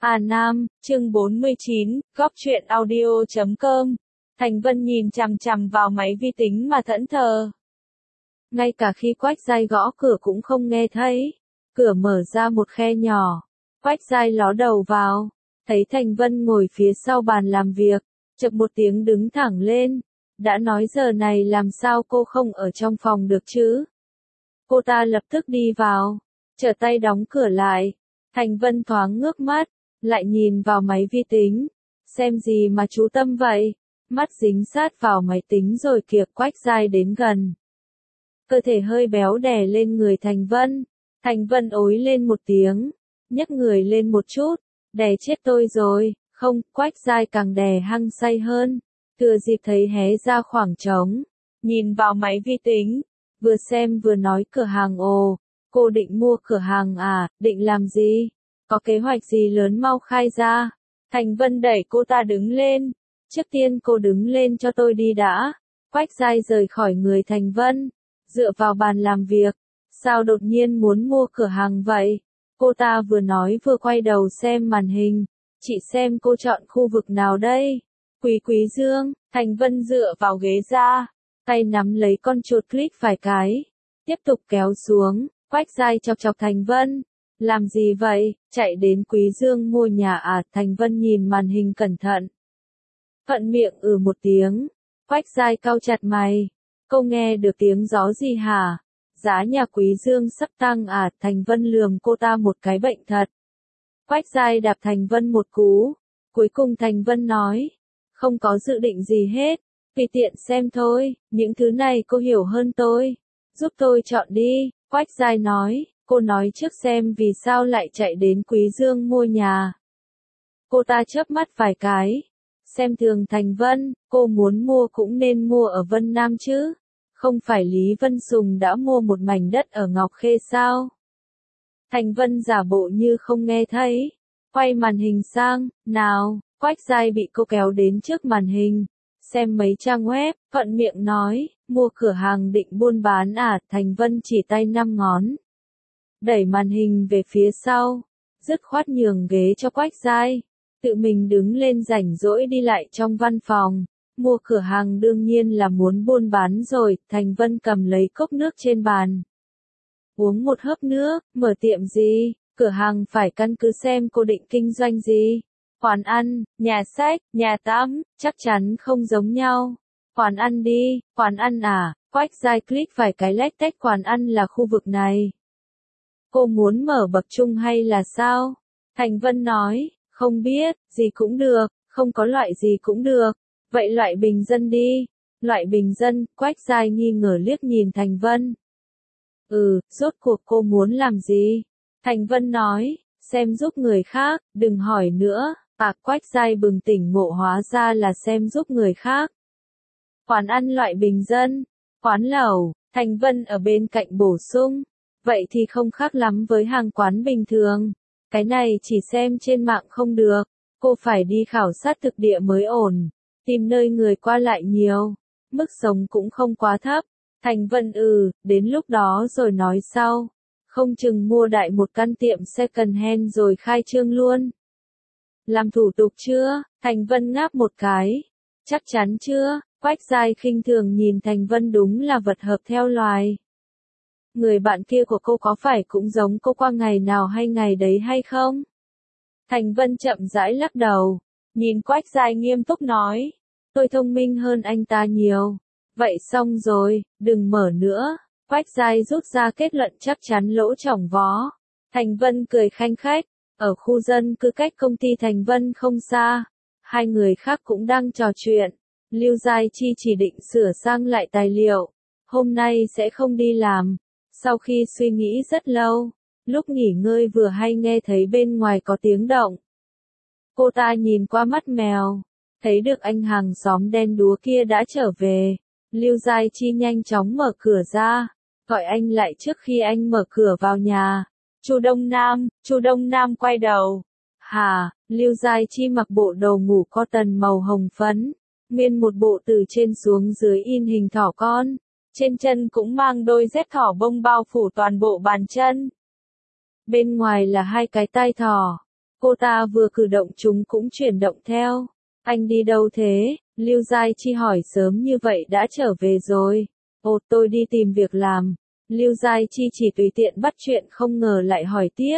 À Nam, chương 49, góc truyện audio.com. Thành Vân nhìn chằm chằm vào máy vi tính mà thẫn thờ. Ngay cả khi Quách Giai gõ cửa cũng không nghe thấy. Cửa mở ra một khe nhỏ. Quách Giai ló đầu vào. Thấy Thành Vân ngồi phía sau bàn làm việc. Chậc một tiếng đứng thẳng lên. Đã nói giờ này làm sao cô không ở trong phòng được chứ? Cô ta lập tức đi vào. Trở tay đóng cửa lại. Thành Vân thoáng ngước mắt. Lại nhìn vào máy vi tính. Xem gì mà chú tâm vậy? Mắt dính sát vào máy tính rồi kìa. Quách Giai đến gần. Cơ thể hơi béo đè lên người Thành Vân. Thành Vân ối lên một tiếng. Nhấc người lên một chút. Đè chết tôi rồi. Không, Quách Giai càng đè hăng say hơn. Thừa dịp thấy hé ra khoảng trống. Nhìn vào máy vi tính. Vừa xem vừa nói cửa hàng ồ. Cô định mua cửa hàng à, định làm gì? Có kế hoạch gì lớn mau khai ra. Thành Vân đẩy cô ta đứng lên. Trước tiên cô đứng lên cho tôi đi đã. Quách Giai rời khỏi người Thành Vân. Dựa vào bàn làm việc. Sao đột nhiên muốn mua cửa hàng vậy? Cô ta vừa nói vừa quay đầu xem màn hình. Chị xem cô chọn khu vực nào đây? Quý Dương. Thành Vân dựa vào ghế ra. Tay nắm lấy con chuột click vài cái. Tiếp tục kéo xuống. Quách Giai chọc chọc Thành Vân. Làm gì vậy? Chạy đến Quý Dương mua nhà à? Thành Vân nhìn màn hình cẩn thận. Thuận miệng một tiếng. Quách Giai cau chặt mày. Cô nghe được tiếng gió gì hả? Giá nhà Quý Dương sắp tăng à? Thành Vân lườm cô ta một cái bệnh thật. Quách Giai đạp Thành Vân một cú. Cuối cùng Thành Vân nói. Không có dự định gì hết. Tùy tiện xem thôi. Những thứ này cô hiểu hơn tôi. Giúp tôi chọn đi. Quách Giai nói. Cô nói trước xem vì sao lại chạy đến Quý Dương mua nhà. Cô ta chớp mắt vài cái. Xem thường Thành Vân, cô muốn mua cũng nên mua ở Vân Nam chứ. Không phải Lý Vân Sùng đã mua một mảnh đất ở Ngọc Khê sao? Thành Vân giả bộ như không nghe thấy. Quay màn hình sang, nào, Quách Giai bị cô kéo đến trước màn hình. Xem mấy trang web, thuận miệng nói, mua cửa hàng định buôn bán à? Thành Vân chỉ tay 5 ngón. Đẩy màn hình về phía sau, dứt khoát nhường ghế cho Quách Giai, tự mình đứng lên rảnh rỗi đi lại trong văn phòng. Mua cửa hàng đương nhiên là muốn buôn bán rồi. Thành Vân cầm lấy cốc nước trên bàn. Uống một hớp nước. Mở tiệm gì? Cửa hàng phải căn cứ xem cô định kinh doanh gì. Quán ăn, nhà sách, nhà tắm, chắc chắn không giống nhau. Quán ăn đi. Quán ăn à? Quách Giai click vài cái lách tách. Quán ăn là khu vực này. Cô muốn mở bậc trung hay là sao? Thành Vân nói, không biết, gì cũng được, không có loại gì cũng được. Vậy loại bình dân đi. Loại bình dân. Quách Giai nghi ngờ liếc nhìn Thành Vân. Rốt cuộc cô muốn làm gì? Thành Vân nói, xem giúp người khác, đừng hỏi nữa. Quách Giai bừng tỉnh ngộ hóa ra là xem giúp người khác. Quán ăn loại bình dân. Quán lẩu. Thành Vân ở bên cạnh bổ sung. Vậy thì không khác lắm với hàng quán bình thường. Cái này chỉ xem trên mạng không được. Cô phải đi khảo sát thực địa mới ổn. Tìm nơi người qua lại nhiều. Mức sống cũng không quá thấp. Thành Vân đến lúc đó rồi nói sau. Không chừng mua đại một căn tiệm second hand rồi khai trương luôn. Làm thủ tục chưa? Thành Vân ngáp một cái. Chắc chắn chưa? Quách Giai khinh thường nhìn Thành Vân đúng là vật hợp theo loài. Người bạn kia của cô có phải cũng giống cô qua ngày nào hay ngày đấy hay không? Thành Vân chậm rãi lắc đầu. Nhìn Quách Giai nghiêm túc nói. Tôi thông minh hơn anh ta nhiều. Vậy xong rồi, đừng mở nữa. Quách Giai rút ra kết luận chắc chắn lỗ chỏng vó. Thành Vân cười khanh khách. Ở khu dân cư cách công ty Thành Vân không xa. Hai người khác cũng đang trò chuyện. Lưu Giai Chi chỉ định sửa sang lại tài liệu. Hôm nay sẽ không đi làm. Sau khi suy nghĩ rất lâu, lúc nghỉ ngơi vừa hay nghe thấy bên ngoài có tiếng động. Cô ta nhìn qua mắt mèo, thấy được anh hàng xóm đen đúa kia đã trở về. Lưu Giai Chi nhanh chóng mở cửa ra, gọi anh lại trước khi anh mở cửa vào nhà. Chu Đông Nam quay đầu. Hả? Lưu Giai Chi mặc bộ đồ ngủ cotton màu hồng phấn, nguyên một bộ từ trên xuống dưới in hình thỏ con. Trên chân cũng mang đôi dép thỏ bông bao phủ toàn bộ bàn chân. Bên ngoài là hai cái tai thỏ. Cô ta vừa cử động chúng cũng chuyển động theo. Anh đi đâu thế? Lưu Giai Chi hỏi sớm như vậy đã trở về rồi. Ồ, tôi đi tìm việc làm. Lưu Giai Chi chỉ tùy tiện bắt chuyện không ngờ lại hỏi tiếp.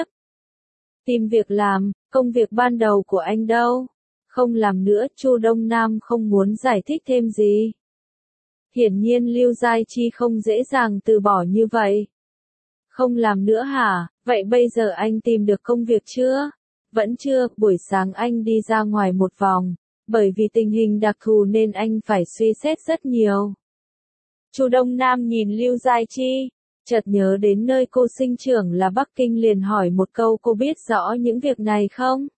Tìm việc làm, công việc ban đầu của anh đâu? Không làm nữa, Chu Đông Nam không muốn giải thích thêm gì. Hiển nhiên Lưu Giai Chi không dễ dàng từ bỏ như vậy. Không làm nữa hả? Vậy bây giờ anh tìm được công việc chưa? Vẫn chưa, buổi sáng anh đi ra ngoài một vòng. Bởi vì tình hình đặc thù nên anh phải suy xét rất nhiều. Chu Đông Nam nhìn Lưu Giai Chi, chợt nhớ đến nơi cô sinh trưởng là Bắc Kinh liền hỏi một câu, cô biết rõ những việc này không?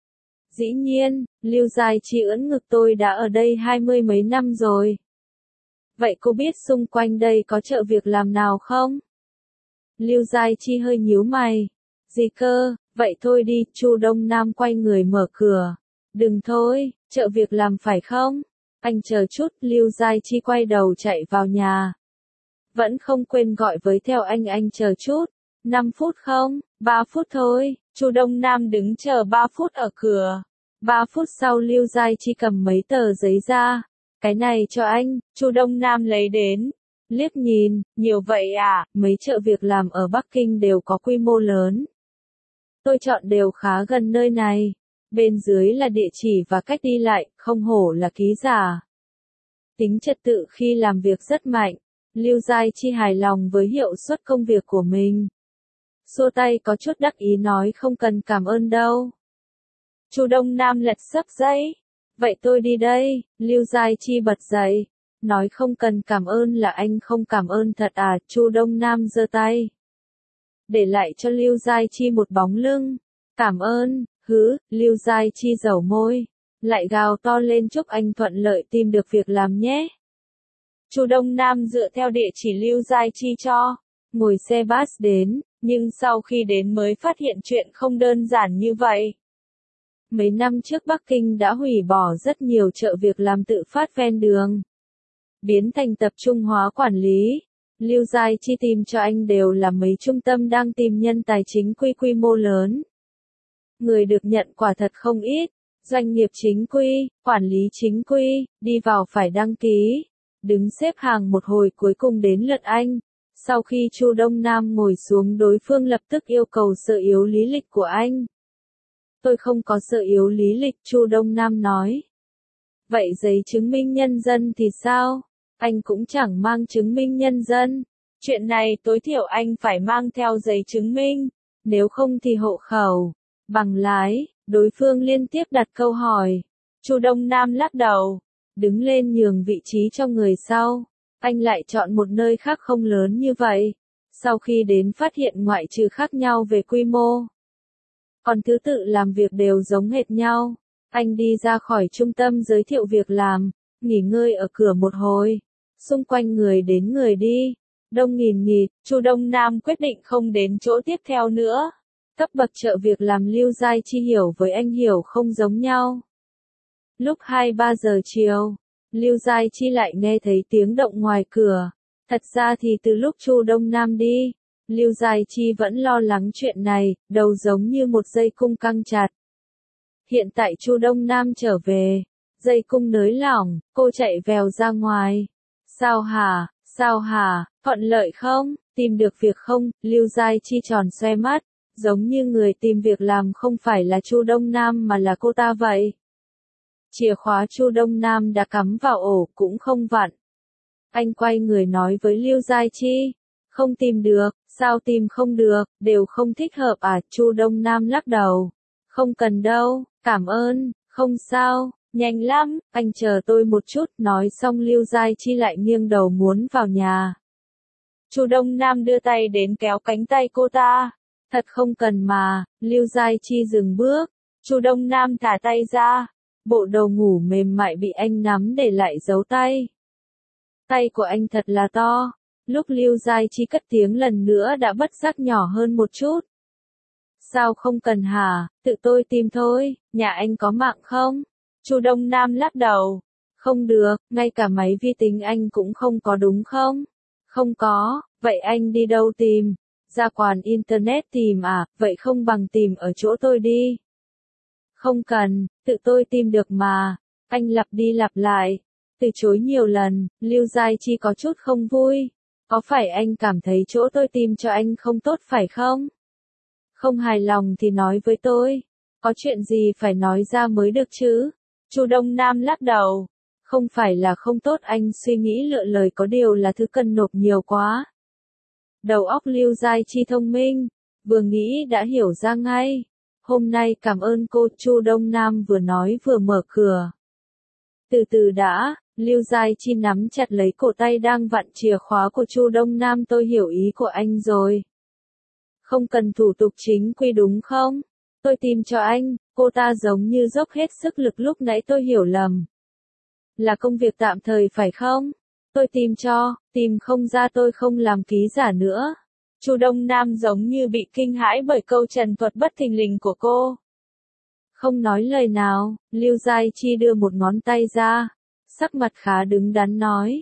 Dĩ nhiên, Lưu Giai Chi ưỡn ngực, tôi đã ở đây 20 mấy năm rồi. Vậy cô biết xung quanh đây có chợ việc làm nào không? Lưu Giai Chi hơi nhíu mày. Gì cơ, vậy thôi đi, Chu Đông Nam quay người mở cửa. Đừng thôi, chợ việc làm phải không? Anh chờ chút, Lưu Giai Chi quay đầu chạy vào nhà. Vẫn không quên gọi với theo anh chờ chút. 5 phút không? 3 phút thôi. Chu Đông Nam đứng chờ 3 phút ở cửa. 3 phút sau Lưu Giai Chi cầm mấy tờ giấy ra. Cái này cho anh, Chu Đông Nam lấy đến. Liếc nhìn, nhiều vậy à, mấy chợ việc làm ở Bắc Kinh đều có quy mô lớn. Tôi chọn đều khá gần nơi này. Bên dưới là địa chỉ và cách đi lại, không hổ là ký giả. Tính trật tự khi làm việc rất mạnh. Lưu Giai Chi hài lòng với hiệu suất công việc của mình. Xua tay có chút đắc ý nói không cần cảm ơn đâu. Chu Đông Nam lật sấp giấy. Vậy tôi đi đây, Lưu Giai Chi bật dậy. Nói không cần cảm ơn là anh không cảm ơn thật à, Chu Đông Nam giơ tay. Để lại cho Lưu Giai Chi một bóng lưng. Cảm ơn, Lưu Giai Chi dẩu môi. Lại gào to lên chúc anh thuận lợi tìm được việc làm nhé. Chu Đông Nam dựa theo địa chỉ Lưu Giai Chi cho. Ngồi xe bus đến, nhưng sau khi đến mới phát hiện chuyện không đơn giản như vậy. Mấy năm trước Bắc Kinh đã hủy bỏ rất nhiều chợ việc làm tự phát ven đường. Biến thành tập trung hóa quản lý. Lưu Giai Chi tìm cho anh đều là mấy trung tâm đang tìm nhân tài chính quy mô lớn. Người được nhận quả thật không ít. Doanh nghiệp chính quy, quản lý chính quy, đi vào phải đăng ký. Đứng xếp hàng một hồi cuối cùng đến lượt anh. Sau khi Chu Đông Nam ngồi xuống đối phương lập tức yêu cầu sơ yếu lý lịch của anh. Tôi không có sơ yếu lý lịch, Chu Đông Nam nói. Vậy giấy chứng minh nhân dân thì sao? Anh cũng chẳng mang chứng minh nhân dân. Chuyện này tối thiểu anh phải mang theo giấy chứng minh. Nếu không thì hộ khẩu, bằng lái. Đối phương liên tiếp đặt câu hỏi. Chu Đông Nam lắc đầu. Đứng lên nhường vị trí cho người sau. Anh lại chọn một nơi khác không lớn như vậy. Sau khi đến phát hiện ngoại trừ khác nhau về quy mô. Còn thứ tự làm việc đều giống hệt nhau. Anh đi ra khỏi trung tâm giới thiệu việc làm. Nghỉ ngơi ở cửa một hồi. Xung quanh người đến người đi. Đông nghìn nghịt, Chu Đông Nam quyết định không đến chỗ tiếp theo nữa. Cấp bậc chợ việc làm Lưu Giai Chi hiểu với anh hiểu không giống nhau. Lúc 2-3 giờ chiều, Lưu Giai Chi lại nghe thấy tiếng động ngoài cửa. Thật ra thì từ lúc Chu Đông Nam đi, Lưu Giai Chi vẫn lo lắng chuyện này, đầu giống như một dây cung căng chặt. Hiện tại Chu Đông Nam trở về, dây cung nới lỏng, cô chạy vèo ra ngoài. Sao hả, thuận lợi không, tìm được việc không? Lưu Giai Chi tròn xoe mắt, giống như người tìm việc làm không phải là Chu Đông Nam mà là cô ta vậy. Chìa khóa Chu Đông Nam đã cắm vào ổ cũng không vặn. Anh quay người nói với Lưu Giai Chi, không tìm được, sao tìm không được, đều không thích hợp à? Chu Đông Nam lắc đầu, không cần đâu, cảm ơn, không sao. Nhanh lắm, anh chờ tôi một chút, nói xong Lưu Giai Chi lại nghiêng đầu muốn vào nhà. Chu Đông Nam đưa tay đến kéo cánh tay cô ta. Thật không cần mà, Lưu Giai Chi dừng bước. Chu Đông Nam thả tay ra. Bộ đồ ngủ mềm mại bị anh nắm để lại dấu tay. Tay của anh thật là to. Lúc Lưu Giai Chi cất tiếng lần nữa đã bất giác nhỏ hơn một chút. Sao không cần hả, tự tôi tìm thôi, nhà anh có mạng không? Chu Đông Nam lắc đầu. Không được, ngay cả máy vi tính anh cũng không có đúng không? Không có, vậy anh đi đâu tìm? Ra quán internet tìm à, vậy không bằng tìm ở chỗ tôi đi. Không cần, tự tôi tìm được mà. Anh lặp đi lặp lại, từ chối nhiều lần, Lưu Giai Chi có chút không vui. Có phải anh cảm thấy chỗ tôi tìm cho anh không tốt phải không? Không hài lòng thì nói với tôi. Có chuyện gì phải nói ra mới được chứ? Chu Đông Nam lắc đầu. Không phải là không tốt, anh suy nghĩ lựa lời, có điều là thứ cần nộp nhiều quá. Đầu óc Lưu Giai Chi thông minh, vừa nghĩ đã hiểu ra ngay. Hôm nay cảm ơn cô, Chu Đông Nam vừa nói vừa mở cửa. Từ từ đã, Lưu Giai Chi nắm chặt lấy cổ tay đang vặn chìa khóa của Chu Đông Nam, tôi hiểu ý của anh rồi. Không cần thủ tục chính quy đúng không? Tôi tìm cho anh, cô ta giống như dốc hết sức lực, lúc nãy tôi hiểu lầm. Là công việc tạm thời phải không? Tôi tìm cho, tìm không ra tôi không làm ký giả nữa. Chu Đông Nam giống như bị kinh hãi bởi câu trần thuật bất thình lình của cô. Không nói lời nào, Lưu Giai Chi đưa một ngón tay ra, sắc mặt khá đứng đắn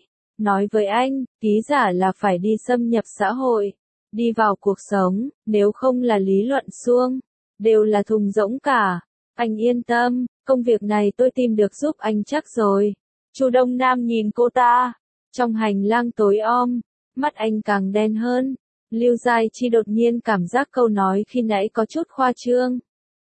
nói với anh, ký giả là phải đi xâm nhập xã hội, đi vào cuộc sống, nếu không là lý luận suông, đều là thùng rỗng cả. Anh yên tâm, công việc này tôi tìm được giúp anh chắc rồi. Chu Đông Nam nhìn cô ta, trong hành lang tối om, mắt anh càng đen hơn. Lưu Giai Chi đột nhiên cảm giác câu nói khi nãy có chút khoa trương.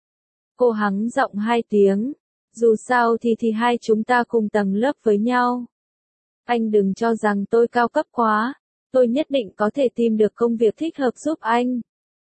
Cô hắng giọng 2 tiếng, dù sao thì hai chúng ta cùng tầng lớp với nhau. Anh đừng cho rằng tôi cao cấp quá, tôi nhất định có thể tìm được công việc thích hợp giúp anh.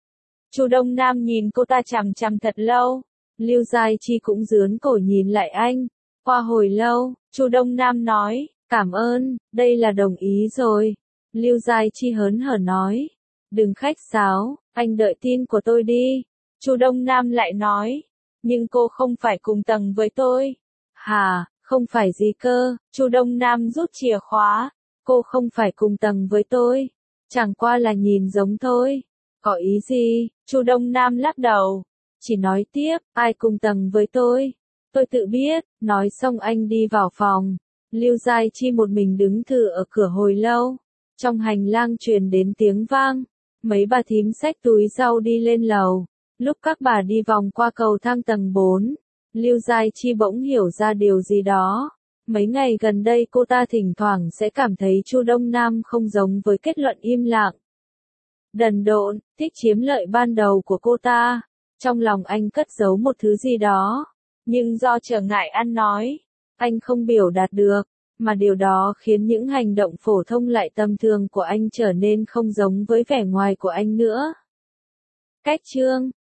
Chu Đông Nam nhìn cô ta chằm chằm thật lâu, Lưu Giai Chi cũng rướn cổ nhìn lại anh. Qua hồi lâu, Chu Đông Nam nói, cảm ơn, đây là đồng ý rồi. Lưu Giai Chi hớn hở nói, đừng khách sáo, anh đợi tin của tôi đi. Chu Đông Nam lại nói, nhưng cô không phải cùng tầng với tôi. Hả, không phải gì cơ? Chu Đông Nam rút chìa khóa, cô không phải cùng tầng với tôi, chẳng qua là nhìn giống thôi. Có ý gì? Chu Đông Nam lắc đầu, chỉ nói tiếp, ai cùng tầng với tôi tự biết. Nói xong anh đi vào phòng. Lưu Giai Chi một mình đứng thử ở cửa hồi lâu. Trong hành lang truyền đến tiếng vang, mấy bà thím xách túi rau đi lên lầu. Lúc các bà đi vòng qua cầu thang tầng 4, Lưu Giai Chi bỗng hiểu ra điều gì đó. Mấy ngày gần đây cô ta thỉnh thoảng sẽ cảm thấy Chu Đông Nam không giống với kết luận im lặng, đần độn, thích chiếm lợi ban đầu của cô ta. Trong lòng anh cất giấu một thứ gì đó, nhưng do trở ngại ăn nói, anh không biểu đạt được, mà điều đó khiến những hành động phổ thông lại tầm thường của anh trở nên không giống với vẻ ngoài của anh nữa. Cách chương